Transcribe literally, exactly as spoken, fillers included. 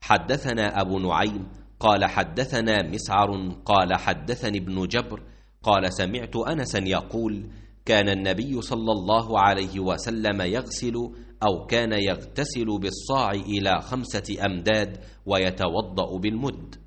حدثنا أبو نعيم قال حدثنا مسعر قال حدثني ابن جبر قال سمعت أنسا يقول كان النبي صلى الله عليه وسلم يغسل أو كان يغتسل بالصاع إلى خمسة أمداد ويتوضأ بالمد.